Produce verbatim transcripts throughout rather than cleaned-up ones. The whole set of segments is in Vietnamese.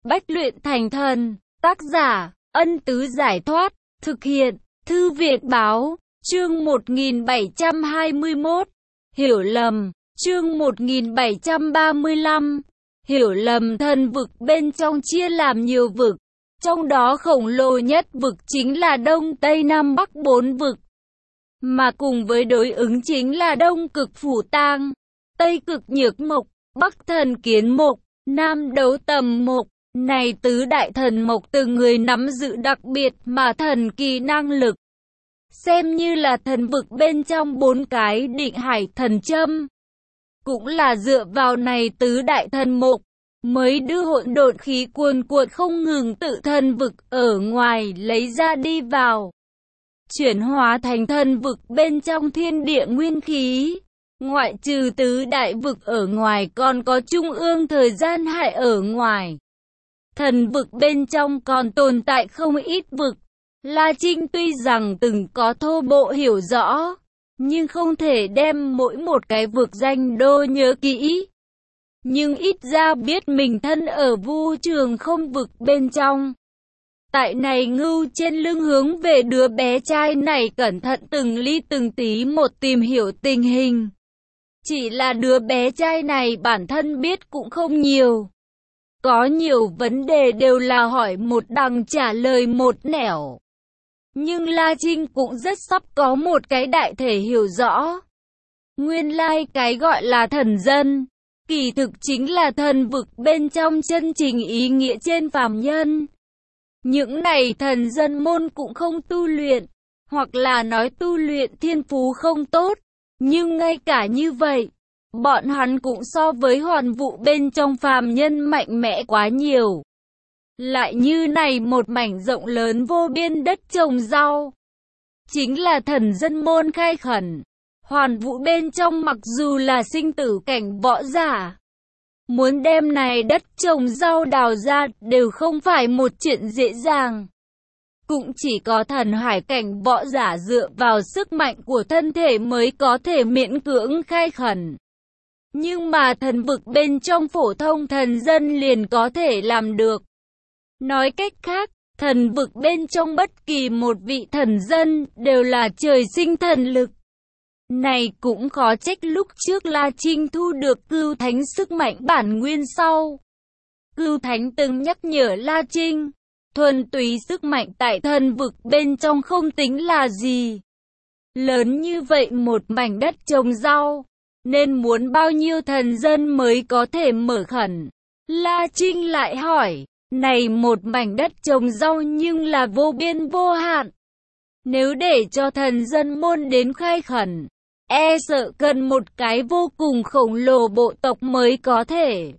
Bách luyện thành thần. Tác giả, Ân Tứ Giải Thoát. Thực hiện, Thư viện Báo. Chương một nghìn bảy trăm hai mươi mốt. Hiểu lầm. Chương một nghìn bảy trăm ba mươi lăm. Hiểu lầm. Thần vực bên trong chia làm nhiều vực. Trong đó khổng lồ nhất vực chính là Đông Tây Nam Bắc bốn vực. Mà cùng với đối ứng chính là Đông Cực Phủ Tang, Tây Cực Nhược Mộc, Bắc Thần Kiến Mộc, Nam Đấu Tầm Mộc. Này tứ đại thần mộc từng người nắm giữ đặc biệt mà thần kỳ năng lực. Xem như là thần vực bên trong bốn cái định hải thần châm. Cũng là dựa vào này tứ đại thần mộc, mới đưa hỗn độn khí cuồn cuộn không ngừng tự thần vực ở ngoài lấy ra đi vào. Chuyển hóa thành thần vực bên trong thiên địa nguyên khí. Ngoại trừ tứ đại vực ở ngoài còn có trung ương thời gian hải ở ngoài. Thần vực bên trong còn tồn tại không ít vực. La Trinh tuy rằng từng có thô bộ hiểu rõ, nhưng không thể đem mỗi một cái vực danh đô nhớ kỹ. Nhưng ít ra biết mình thân ở vu trường không vực bên trong. Tại này ngưu trên lưng hướng về đứa bé trai này cẩn thận từng ly từng tí một tìm hiểu tình hình. Chỉ là đứa bé trai này bản thân biết cũng không nhiều. Có nhiều vấn đề đều là hỏi một đằng trả lời một nẻo. Nhưng La Trinh cũng rất sắp có một cái đại thể hiểu rõ. Nguyên lai cái gọi là thần dân, kỳ thực chính là thần vực bên trong chân trình ý nghĩa trên phàm nhân. Những này thần dân môn cũng không tu luyện, hoặc là nói tu luyện thiên phú không tốt. Nhưng ngay cả như vậy, bọn hắn cũng so với hoàn vụ bên trong phàm nhân mạnh mẽ quá nhiều. Lại như này một mảnh rộng lớn vô biên đất trồng rau, chính là thần dân môn khai khẩn. Hoàn vụ bên trong mặc dù là sinh tử cảnh võ giả, muốn đem này đất trồng rau đào ra đều không phải một chuyện dễ dàng. Cũng chỉ có thần hải cảnh võ giả dựa vào sức mạnh của thân thể mới có thể miễn cưỡng khai khẩn. Nhưng mà thần vực bên trong phổ thông thần dân liền có thể làm được. Nói cách khác, thần vực bên trong bất kỳ một vị thần dân đều là trời sinh thần lực. Này cũng khó trách lúc trước La Trinh thu được Cưu Thánh sức mạnh bản nguyên sau. Cưu Thánh từng nhắc nhở La Trinh, thuần túy sức mạnh tại thần vực bên trong không tính là gì. Lớn như vậy một mảnh đất trồng rau, nên muốn bao nhiêu thần dân mới có thể mở khẩn. La Trinh lại hỏi, này một mảnh đất trồng rau nhưng là vô biên vô hạn. Nếu để cho thần dân môn đến khai khẩn, e sợ cần một cái vô cùng khổng lồ bộ tộc mới có thể.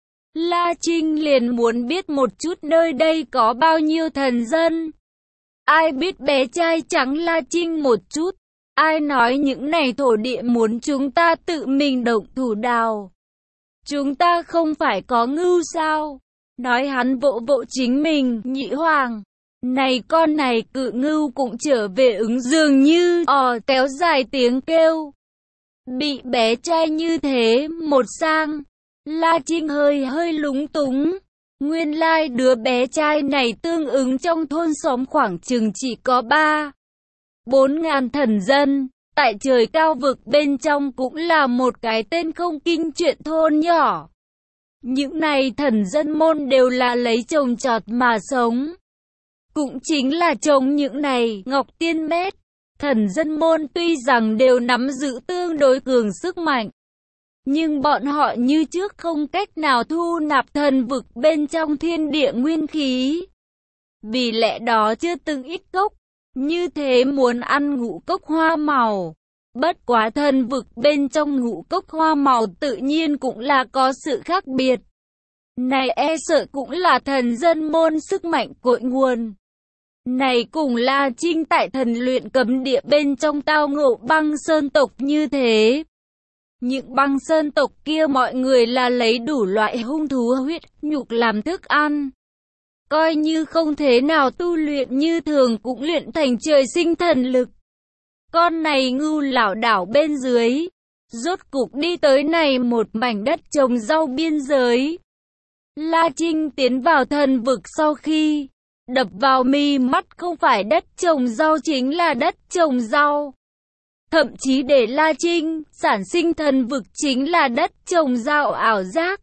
La Trinh liền muốn biết một chút nơi đây có bao nhiêu thần dân. Ai biết bé trai trắng La Trinh một chút. Ai nói những này thổ địa muốn chúng ta tự mình động thủ đào. Chúng ta không phải có ngưu sao? Nói hắn vỗ vỗ chính mình, Nhị Hoàng. Này con này cự ngưu cũng trở về ứng dường như ò kéo dài tiếng kêu. Bị bé trai như thế, một sang. La Trinh hơi hơi lúng túng. Nguyên lai đứa bé trai này tương ứng trong thôn xóm khoảng chừng chỉ có ba. Bốn ngàn thần dân, tại trời cao vực bên trong cũng là một cái tên không kinh chuyện thôn nhỏ. Những này thần dân môn đều là lấy trồng trọt mà sống. Cũng chính là trồng những này ngọc tiên mét. Thần dân môn tuy rằng đều nắm giữ tương đối cường sức mạnh, nhưng bọn họ như trước không cách nào thu nạp thần vực bên trong thiên địa nguyên khí. Vì lẽ đó chưa từng ít cốc. Như thế muốn ăn ngũ cốc hoa màu. Bất quá thần vực bên trong ngũ cốc hoa màu tự nhiên cũng là có sự khác biệt. Này e sợ cũng là thần dân môn sức mạnh cội nguồn. Này cùng La Trinh tại thần luyện cấm địa bên trong tao ngộ băng sơn tộc như thế. Những băng sơn tộc kia mọi người là lấy đủ loại hung thú huyết nhục làm thức ăn. Coi như không thế nào tu luyện như thường cũng luyện thành trời sinh thần lực. Con này ngưu lảo đảo bên dưới, rốt cục đi tới này một mảnh đất trồng rau biên giới. La Trinh tiến vào thần vực sau khi đập vào mi mắt không phải đất trồng rau chính là đất trồng rau. Thậm chí để La Trinh sản sinh thần vực chính là đất trồng rau ảo giác.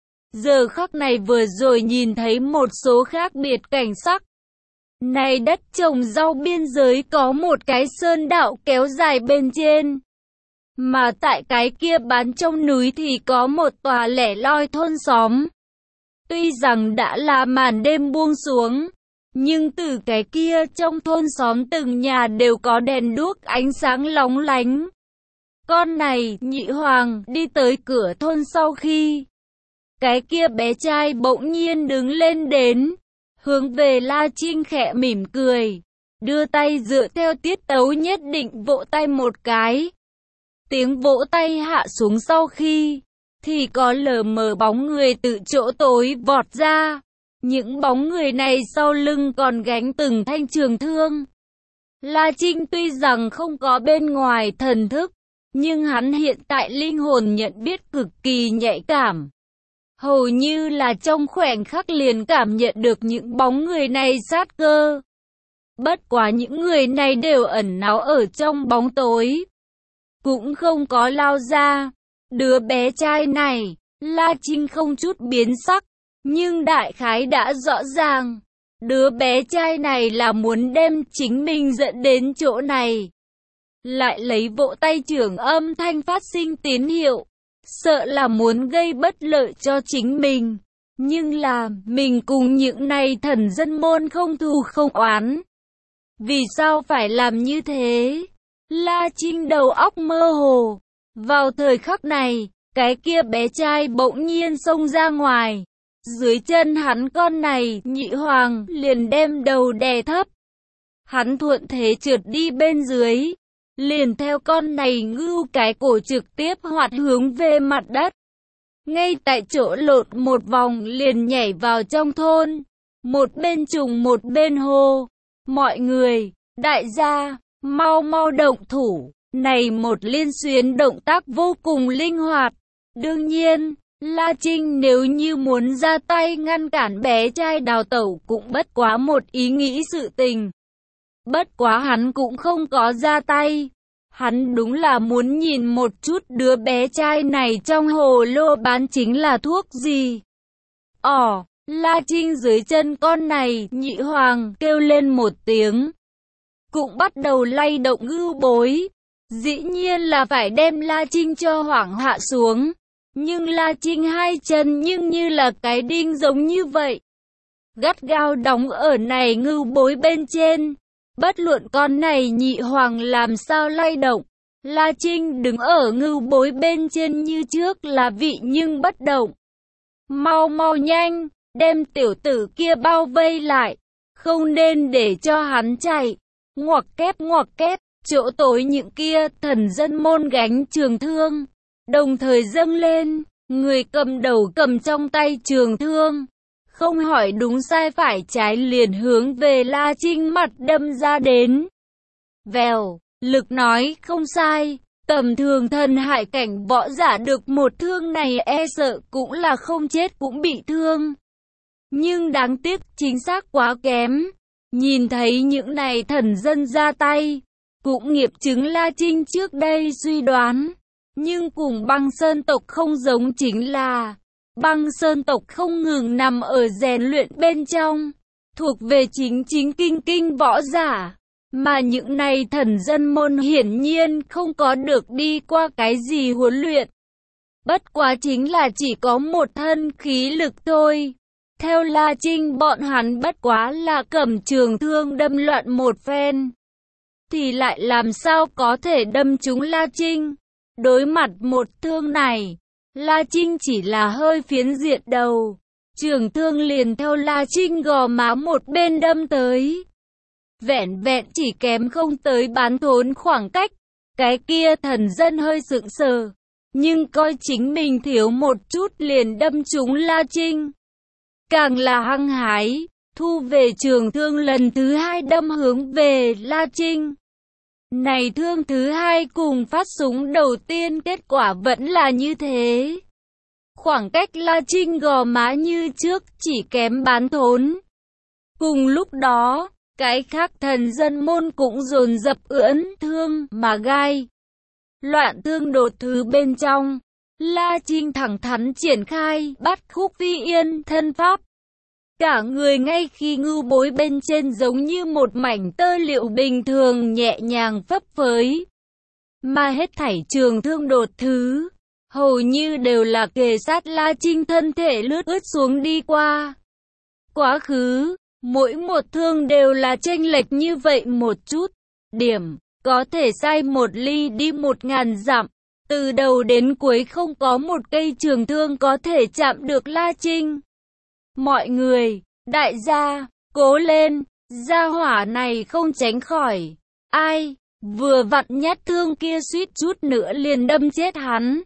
Giờ khắc này vừa rồi nhìn thấy một số khác biệt cảnh sắc. Này đất trồng rau biên giới có một cái sơn đạo kéo dài bên trên. Mà tại cái kia bán trong núi thì có một tòa lẻ loi thôn xóm. Tuy rằng đã là màn đêm buông xuống, nhưng từ cái kia trong thôn xóm từng nhà đều có đèn đuốc ánh sáng lóng lánh. Con này, Nhị Hoàng, đi tới cửa thôn sau khi cái kia bé trai bỗng nhiên đứng lên đến, hướng về La Trinh khẽ mỉm cười, đưa tay dựa theo tiết tấu nhất định vỗ tay một cái. Tiếng vỗ tay hạ xuống sau khi, thì có lờ mờ bóng người từ chỗ tối vọt ra. Những bóng người này sau lưng còn gánh từng thanh trường thương. La Trinh tuy rằng không có bên ngoài thần thức, nhưng hắn hiện tại linh hồn nhận biết cực kỳ nhạy cảm. Hầu như là trong khoảnh khắc liền cảm nhận được những bóng người này sát cơ. Bất quá những người này đều ẩn náu ở trong bóng tối, cũng không có lao ra. Đứa bé trai này, La Trinh không chút biến sắc, nhưng đại khái đã rõ ràng. Đứa bé trai này là muốn đem chính mình dẫn đến chỗ này. Lại lấy vỗ tay trưởng âm thanh phát sinh tín hiệu, sợ là muốn gây bất lợi cho chính mình. Nhưng là, mình cùng những này thần dân môn không thù không oán. Vì sao phải làm như thế? La Trinh đầu óc mơ hồ. Vào thời khắc này, cái kia bé trai bỗng nhiên xông ra ngoài. Dưới chân hắn con này, Nhị Hoàng, liền đem đầu đè thấp. Hắn thuận thế trượt đi bên dưới, liền theo con này ngưu cái cổ trực tiếp hoạt hướng về mặt đất. Ngay tại chỗ lột một vòng liền nhảy vào trong thôn. Một bên trùng một bên hô. Mọi người, đại gia, mau mau động thủ. Này một liên xuyến động tác vô cùng linh hoạt. Đương nhiên, La Trinh nếu như muốn ra tay ngăn cản bé trai đào tẩu cũng bất quá một ý nghĩ sự tình. Bất quá hắn cũng không có ra tay. Hắn đúng là muốn nhìn một chút đứa bé trai này trong hồ lô bán chính là thuốc gì. Ồ, La Trinh dưới chân con này, Nhị Hoàng kêu lên một tiếng. Cũng bắt đầu lay động ngưu bối. Dĩ nhiên là phải đem La Trinh cho hoảng hạ xuống. Nhưng La Trinh hai chân nhưng như là cái đinh giống như vậy. Gắt gao đóng ở này ngưu bối bên trên. Bất luận con này Nhị Hoàng làm sao lay động. La Trinh đứng ở ngưu bối bên trên như trước là vị nhưng bất động. Mau mau nhanh, đem tiểu tử kia bao vây lại. Không nên để cho hắn chạy. Ngoặc kép ngoặc kép. Chỗ tối những kia thần dân môn gánh trường thương, đồng thời dâng lên, người cầm đầu cầm trong tay trường thương, không hỏi đúng sai phải trái liền hướng về La Trinh mặt đâm ra đến. Vèo, lực nói không sai, tầm thường thần hại cảnh võ giả được một thương này e sợ cũng là không chết cũng bị thương. Nhưng đáng tiếc chính xác quá kém, nhìn thấy những này thần dân ra tay. Cũng nghiệp chứng La Trinh trước đây suy đoán. Nhưng cùng băng sơn tộc không giống chính là băng sơn tộc không ngừng nằm ở rèn luyện bên trong, thuộc về chính chính kinh kinh võ giả. Mà những này thần dân môn hiển nhiên không có được đi qua cái gì huấn luyện. Bất quá chính là chỉ có một thân khí lực thôi. Theo La Trinh bọn hắn bất quá là cầm trường thương đâm loạn một phen. Thì lại làm sao có thể đâm trúng La Trinh. Đối mặt một thương này, La Trinh chỉ là hơi phiến diện đầu. Trường thương liền theo La Trinh gò má một bên đâm tới. Vẹn vẹn chỉ kém không tới bán thốn khoảng cách. Cái kia thần dân hơi sững sờ, nhưng coi chính mình thiếu một chút liền đâm trúng La Trinh. Càng là hăng hái, thu về trường thương lần thứ hai đâm hướng về La Trinh. Này thương thứ hai cùng phát súng đầu tiên kết quả vẫn là như thế. Khoảng cách La Trinh gò má như trước, chỉ kém bán thốn. Cùng lúc đó, cái khác thần dân môn cũng dồn dập ưỡn thương mà gai. Loạn thương đột thứ bên trong. La Trinh thẳng thắn triển khai bắt khúc phi yên thân pháp. Cả người ngay khi ngưu bối bên trên giống như một mảnh tơ liệu bình thường nhẹ nhàng phấp phới. Mà hết thảy trường thương đột thứ, hầu như đều là kề sát La Trinh thân thể lướt ướt xuống đi qua. Quá khứ, mỗi một thương đều là chênh lệch như vậy một chút. Điểm, có thể sai một ly đi một ngàn dặm. Từ đầu đến cuối không có một cây trường thương có thể chạm được La Trinh. Mọi người, đại gia, cố lên, gia hỏa này không tránh khỏi. Ai, vừa vặn nhát thương kia suýt chút nữa liền đâm chết hắn.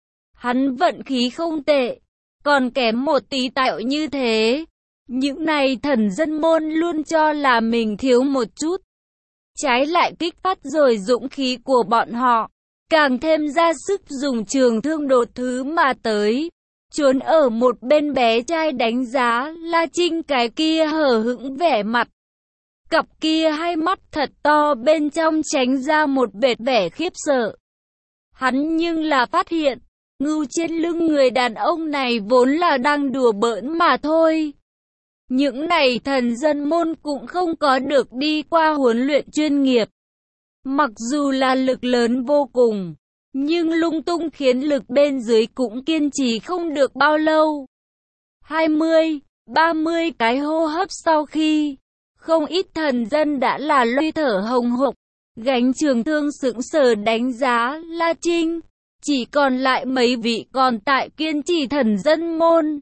Hắn vận khí không tệ, còn kém một tí tạo như thế. Những này thần dân môn luôn cho là mình thiếu một chút. Trái lại kích phát rồi dũng khí của bọn họ, càng thêm ra sức dùng trường thương đột thứ mà tới. Trốn ở một bên bé trai đánh giá La Trinh cái kia hờ hững vẻ mặt. Cặp kia hai mắt thật to bên trong tránh ra một vệt vẻ khiếp sợ. Hắn nhưng là phát hiện, ngưu trên lưng người đàn ông này vốn là đang đùa bỡn mà thôi. Những này thần dân môn cũng không có được đi qua huấn luyện chuyên nghiệp. Mặc dù là lực lớn vô cùng, nhưng lung tung khiến lực bên dưới cũng kiên trì không được bao lâu. hai mươi, ba mươi cái hô hấp sau khi, không ít thần dân đã là lôi thở hồng hộc, gánh trường thương sững sờ đánh giá La Trinh. Chỉ còn lại mấy vị còn tại kiên trì thần dân môn.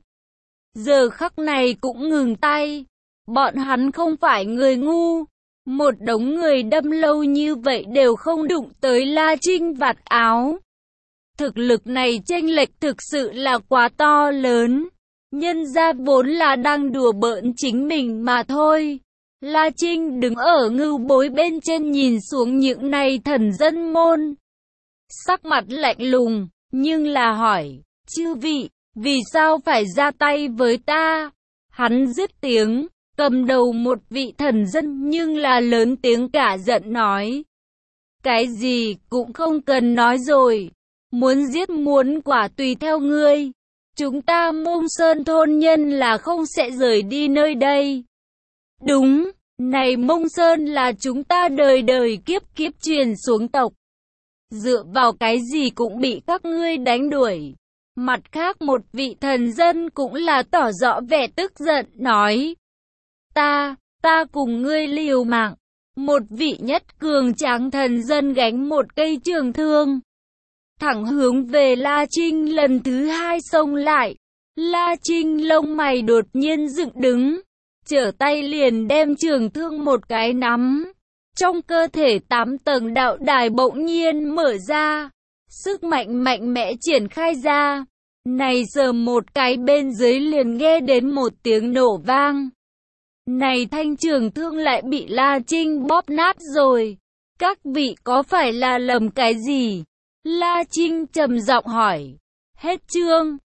Giờ khắc này cũng ngừng tay. Bọn hắn không phải người ngu. Một đống người đâm lâu như vậy đều không đụng tới La Trinh vạt áo. Thực lực này chênh lệch thực sự là quá to lớn. Nhân ra vốn là đang đùa bỡn chính mình mà thôi. La Trinh đứng ở ngưu bối bên trên nhìn xuống những này thần dân môn. Sắc mặt lạnh lùng, nhưng là hỏi, chư vị, vì sao phải ra tay với ta? Hắn dứt tiếng, cầm đầu một vị thần dân nhưng là lớn tiếng cả giận nói. Cái gì cũng không cần nói rồi, muốn giết muốn quả tùy theo ngươi. Chúng ta Mông Sơn thôn nhân là không sẽ rời đi nơi đây. Đúng, này Mông Sơn là chúng ta đời đời kiếp kiếp truyền xuống tộc. Dựa vào cái gì cũng bị các ngươi đánh đuổi. Mặt khác một vị thần dân cũng là tỏ rõ vẻ tức giận nói. Ta, ta cùng ngươi liều mạng. Một vị nhất cường tráng thần dân gánh một cây trường thương. Thẳng hướng về La Trinh lần thứ hai xông lại. La Trinh lông mày đột nhiên dựng đứng. Trở tay liền đem trường thương một cái nắm. Trong cơ thể tám tầng đạo đài bỗng nhiên mở ra. Sức mạnh mạnh mẽ triển khai ra. Này giờ một cái bên dưới liền nghe đến một tiếng nổ vang. Này thanh trường thương lại bị La Trinh bóp nát rồi. Các vị có phải là lầm cái gì? La Trinh trầm giọng hỏi. Hết chương.